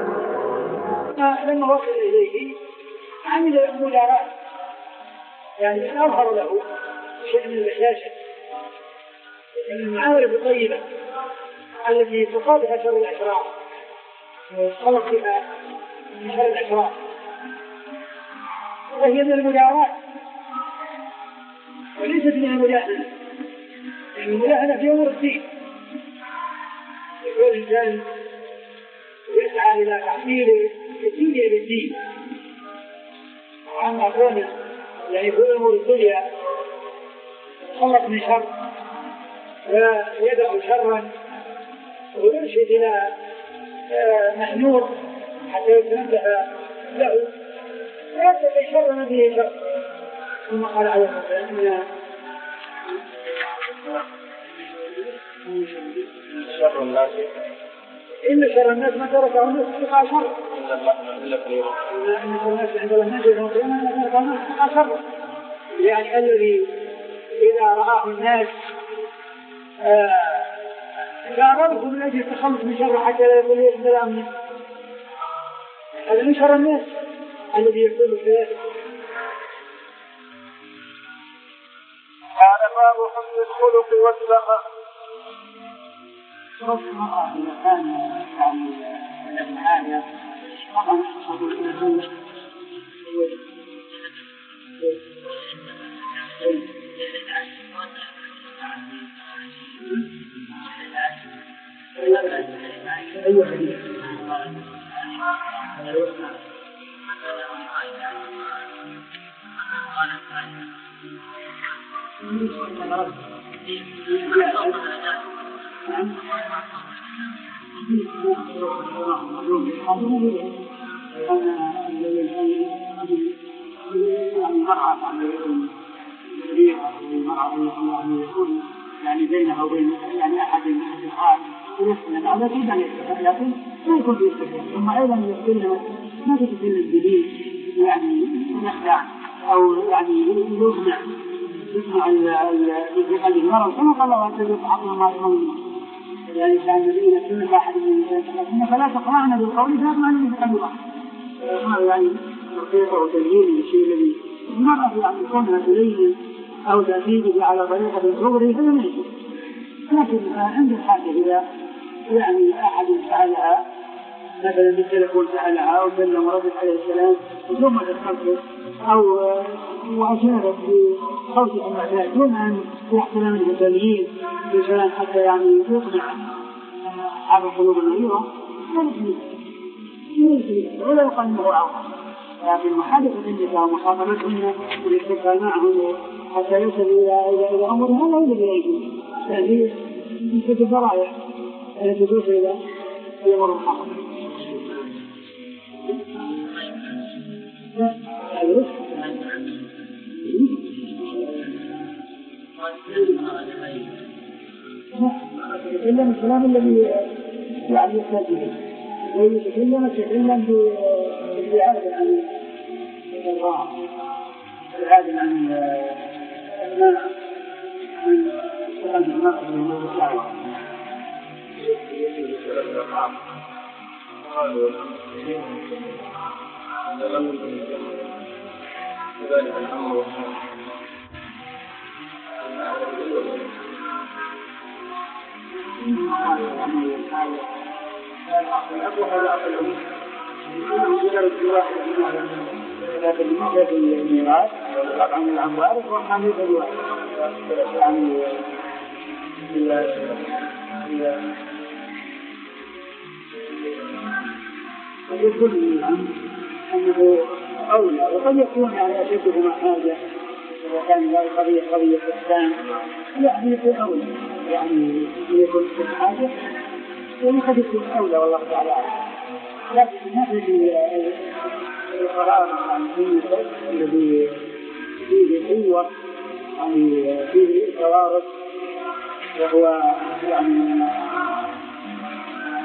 لما وصل إليه عمل المجاراة يعني أظهر له شيء من البشاشة من المعارف الطيبة التي تصادف شر الأشرار ويتخلق بها من شر الأشرار وهي من المجاراة وليست من المجاهدة يعني المجاهدة في أمور الدين يقول الإنسان يسعى إلى تحصيل الدنيا بالدين وأما كونه يعني في أمور الدنيا يتخلق من شر ويدعو شرا ويرشد إلى محنور حتى يتنبه له ويتبع شر ما به شر ثم قال عليه الصلاة والسلام شر الناس إن شر الناس ما تركه الناس تقع شر إن شر الناس عند الناس يوم القيامة ما تركه الناس تقع شر يعني الذي إذا رآه الناس جاربه من أجل التخلص من شر حتى لا يقول ليش بلا أمنه هذا من شر الناس الذي يكون في قال باب حسن الخلق والسخاء. رب المرأة إذا كان يعني ابن آدم طبعا يحصل الخلق أي حديث يعني بينها وبين يعني أحد الأصدقاء ونفسنا هذا كذا لكن ما يكون في استثناء ثم أيضا يقول ما تتكلم بدين يعني يخدع أو يعني يقنع يقنع المرض كما قال الله عز وجل عقل ما يقول يعني كان الذين كل واحد من الناس فلا تقرأنا بالقول فيطمع الذي في قلبه هذا يعني ترقيق وتزيين الشيء الذي المرأة يعني كونها تلين أو تأكيد على طريقة صغري هذا ما يجب لكن عند الحاجة إذا يعني أحد سألها مثلا بالتلفون سألها أو سلم ردت عليه السلام ثم تدخلت أو وأشارت بصوتها المعتاد دون أن يحصل من التمييز بشأن حتى يعني يقنع أصحاب القلوب المريضة ولا يقال أنه عوض لكن محادثة النساء ومخاطبتهن والاستقبال معهم حتى يصل إلى إلى أمرها لا يوجد إليه تأثير في الضرائع التي توصل إلى أمر الحق. إلا من الكلام الذي يعني يحتاج إليه ويتكلم تكلم بالإعادة عن الله العادل عن الماء من سؤال الماء من الشعر ذلك الأمر لكن المعنى في الميراث طبعا الأموال وحامل الواحد يعني يقول أنه أولى وقد يكون يعني أشدهما حاجة إذا كان قضية قضية إحسان يعني يكون أولى يعني يكون في حاجة وقد يكون أولى والله تعالى لكن هذه القرار عن النساء الذي فيه قوة يعني فيه توارث وهو يعني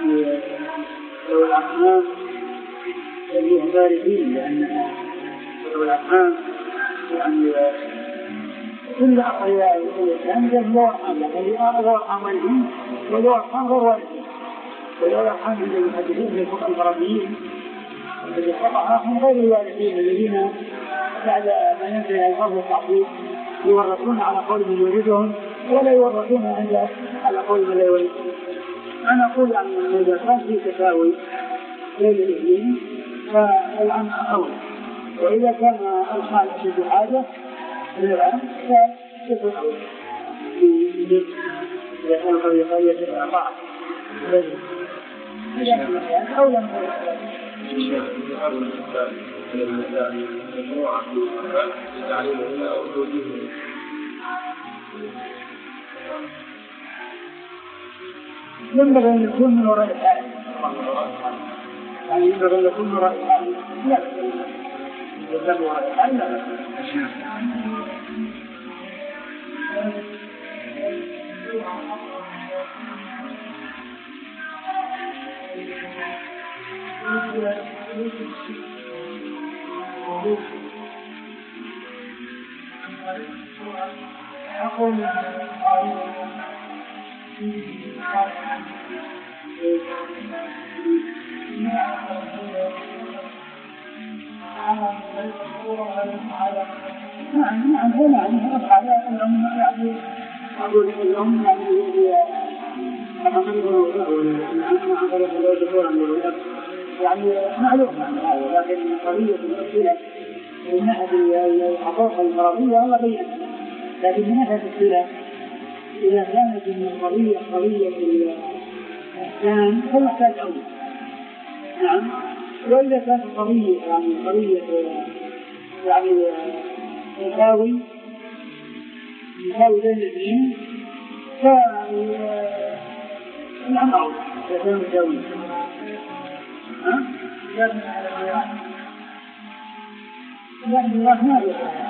يعني لو الأرحام فيها بارزين، لأن لو الأرحام يعني كل أقرياء الإنسان له أرحام، لكن له أرحام والدين وله أرحام غير والدين، وله أرحام عند المحدثين من الفقهاء الغربيين الذي هم غير الوارثين الذين بعد ما ينتهي الفرض التعصيب يورثون على قول من يريدهم ولا يورثون على قول من لا يريدهم. أنا أقول أن إذا كان في تساوي بين الاثنين فالعم أولى، وإذا كان الخال أشد حاجة للعم فيكون أولى إذا كان قضية أربعة أولى من ينبغي أن يكون من وراء الحائل، يعني ينبغي أن يكون من وراء الحائل، لا يكون وراء الحائل لا أقول نعم نعم هو نعم أفعل لهم يعني أقول لهم يعني يعني معلوم لكن قضية الأسئلة من ناحية الحقوق المرضية الله بيّن، لكن من ناحية الأسئلة إذا كانت القضية قضية الإحسان فيحتاج أولى. نعم، وإذا كانت قضية يعني قضية يعني تساوي تساوي بين الاثنين فالعم أولى إذا كان مساوي. ها؟ لكن الله ما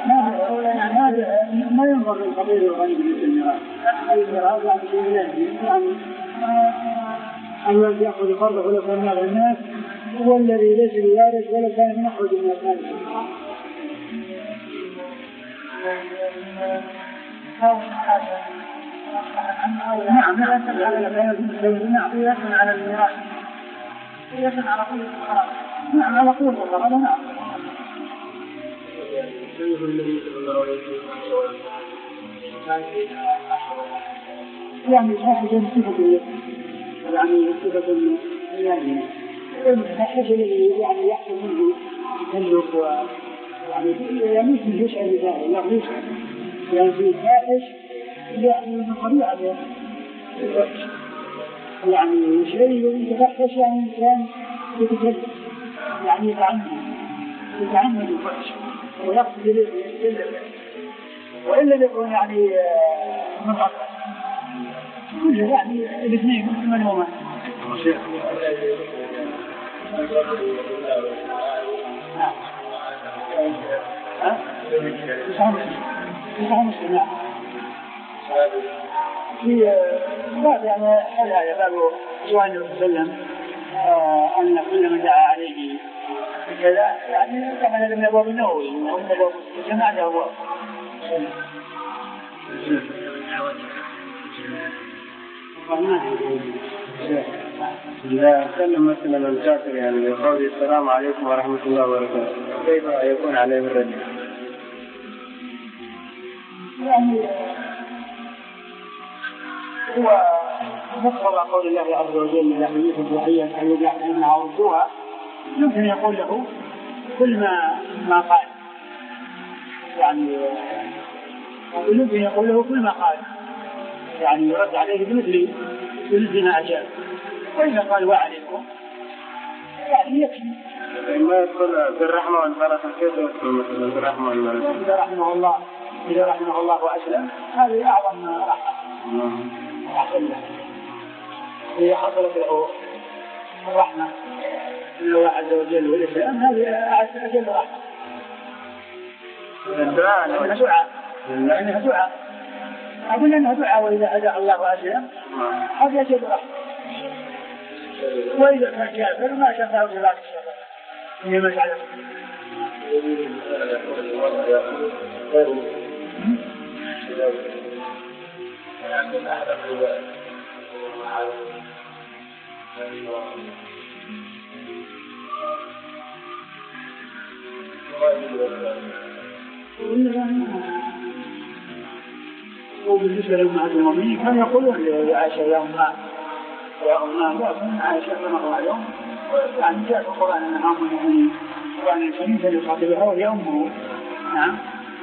ما ينظر للفقير والغني في الميراث، الميراث يعني الذي يأخذ فرضه ولو كان مال الناس هو الذي ليس بوارث ولو كان من أخرج من الناس. نعم يأثم على البيان، نعم يأثم على الميراث، يأثم على كل الفقراء، نعم على كل الفقراء، نعم. يعني صاحب صفة يعني صفة يعني الحاجة اللي يعني يحصل منه تكلف ويعني يعني مش يشعر بذلك، لا يشعر يعني في فاحش يعني من طبيعة يعني شيء يتفحش يعني إنسان يتكلف يعني يتعمد يتعمد الفحش ويقصد إليه وإلا يكون يعني مضغط كله يعني الاثنين من هما ها؟ تسعة مسلم نعم في بعد يعني هذا باب سؤال وسلم أن كل من دعا عليه كذا يعني كما لم يبواب النووي وهم يبواب الجماعة أبواب إذا سلم مثلا الكافر يعني بقول السلام عليكم ورحمة الله وبركاته كيف يكون عليه الرد؟ يعني هو مقتضى قول الله عز وجل لا يوجد وحيا أن يجعل أنها عرضها يمكن يقول له كل ما ما قال يعني يمكن يقول له كل ما قال يعني يرد عليه بمثل بمثل ما أجاب، وإذا قال وعليكم يعني يكفي. ما يقول بالرحمة والبركة كيف يقول مثلا بالرحمة والبركة؟ إذا رحمه الله إذا رحمه الله وأسلم هذه أعظم رحمة أحسن له إذا حصلت له الرحمة من الله عز وجل والإسلام هذه أجل رحمة. الدعاء لأنها دعاء لأنها دعاء أقول أنها دعاء وإذا أدعى الله وأسلم هذا أجل رحمة. وإذا كان كافر ما شفاه بذلك الشفاء هي مسألة. وبالنسبة لأمهات المؤمنين كانوا يقولون لعائشة يا أمها يا أمها لكن عائشة كما هو اليوم يعني جاء في القرآن أنها أم المؤمنين وأن الكريم يخاطبها وهي أمه. نعم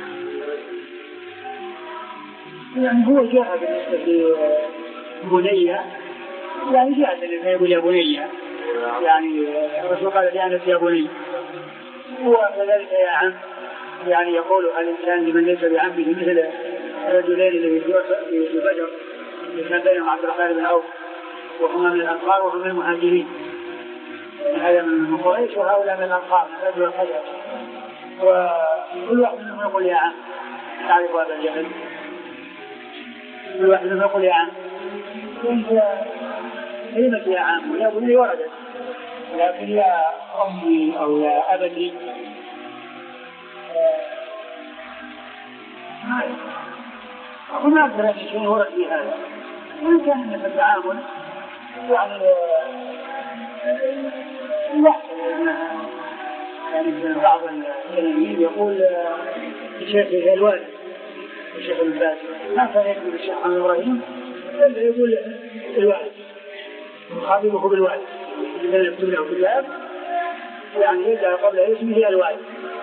يعني هو جاء بالنسبة لبنية يعني جاء لما يقول يا بنية يعني الرسول قال لأنس يا بني وكذلك يا عم يعني يقول الإنسان لمن ليس بعمه مثل الرجلين الذي في بدر اللي كان بينهم عبد الرحمن بن عوف وهما من الأنصار وهم من المهاجرين هذا من قريش وهؤلاء من الأنصار من رجل الخير وكل واحد منهم يقول يا عم تعرف هذا الجهل كل واحد منهم يقول يا عم كنت كلمة يا عم ويا بني وردت لكن يا أمي أو يا أبتي هناك ثلاث شيء ورد في هذا وإن كان في التعامل يعني يعني بعض التلاميذ يقول الشيخ الوالد الشيخ الباز ما كان يقول الشيخ محمد إبراهيم إلا يقول الوالد يخاطبه بالوالد إذا يكتب له بالباب يعني يبدأ قبل اسمه الوالد.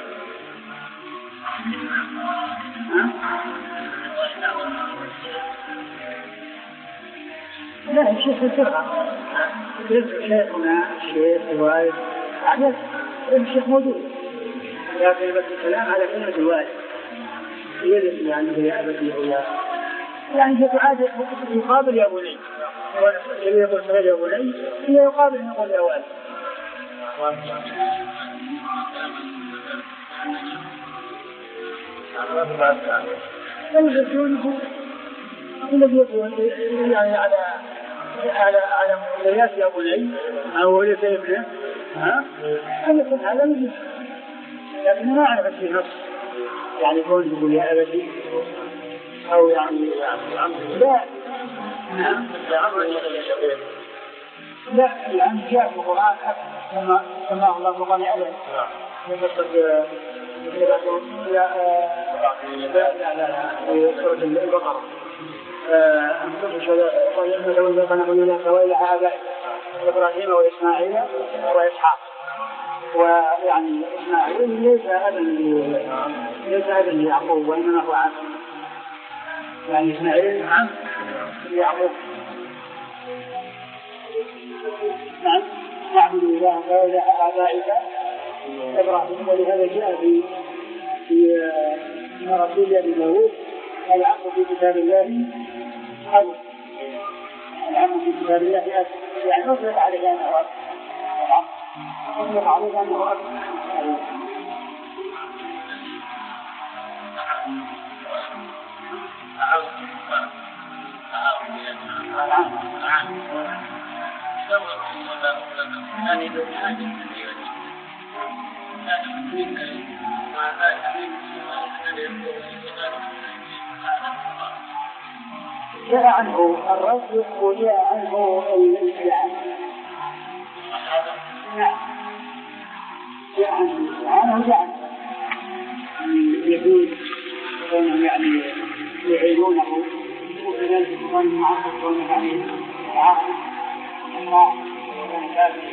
لا الشيخ الفرقة شيخنا الشيخ الوالد يعني الشيخ موجود لكن بس الكلام على كلمة الوالد يجب يعني هي أبدي ويا يعني تعاد يقابل يا بني الذي يقول سيد يا بني هي يقابل يقول يا والد. يجبونه الذي يقول يعني على على على موليات يا بني أو وليس ابنه ها هذا يكون هذا مجلس لكن ما أعرف في نص يعني يكون يقول يا أبدي أو يعني لا نعم لا يعني جاء في القرآن كما كما الله سبحانه عليه يقصد لا لا لا في سورة البقرة أنتم شهداء وإذا كان قلنا سوائل آبائهم إبراهيم وإسماعيل وإسحاق ويعني إسماعيل ليس أبا ليس أبا ليعقوب وإنما هو عم يعني إسماعيل عم يعقوب. نعم نعبد الله وإله آبائك إبراهيم ولهذا جاء في في مراسيل أبي داود العم في كتاب الله أبو العم في كتاب الله أبو يعني نطلق عليه أنه أبو نطلق عليه أنه أبو جاء عنه الرجل وجاء عنه الإسلام. نعم جاء عنه عنه جاء عنه يقول كانوا يعني يعينونه وكذلك كان معرفة كونه عليه العاقل الله كان كافر.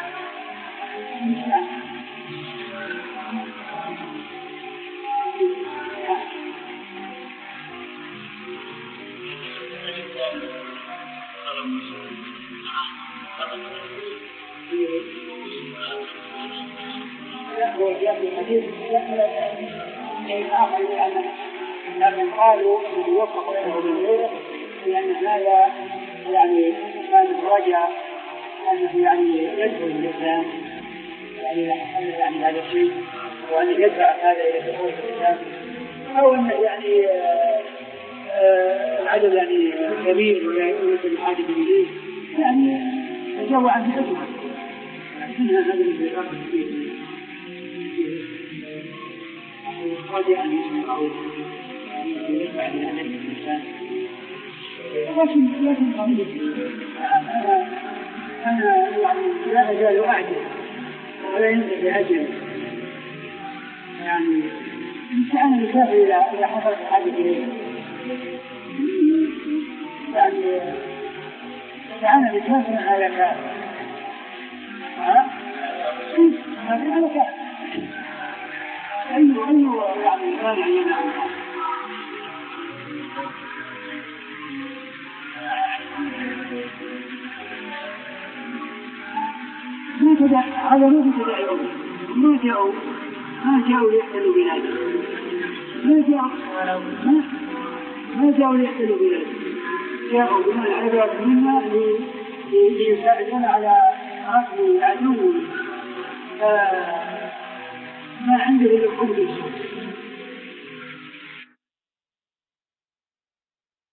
لكن قالوا انه يوفق له بالغيره لان هذا يعني كان رجع انه يعني يدخل الاسلام يعني يعني هذا الشيء وان يدفع هذا الى دخول الاسلام او انه يعني العدد يعني كبير ولا يوجد الحاجه اليه يعني فجاءوا عن الأجوة منها هذا الانتقام الكبير راجع عن المعروف يدفع لأهل الإنسان لكن لكن قضية أنا أنا يعني لا أزال أعجل ولا ينتهي أجل يعني كان يسافر إلى إلى حضرة الحاجة إليه يعني كان يسافر على كافر ها؟ هذا على كافر أي أي يعني كان عينا ما تدع هذا ما تدعيهم ما جاءوا ما جاءوا ليحتلوا بلاده ما جاءوا ما ما جاءوا ليحتلوا بلاده جاءوا بنا العباد منا ليساعدنا على رفض العدو ما عنده إلا الحب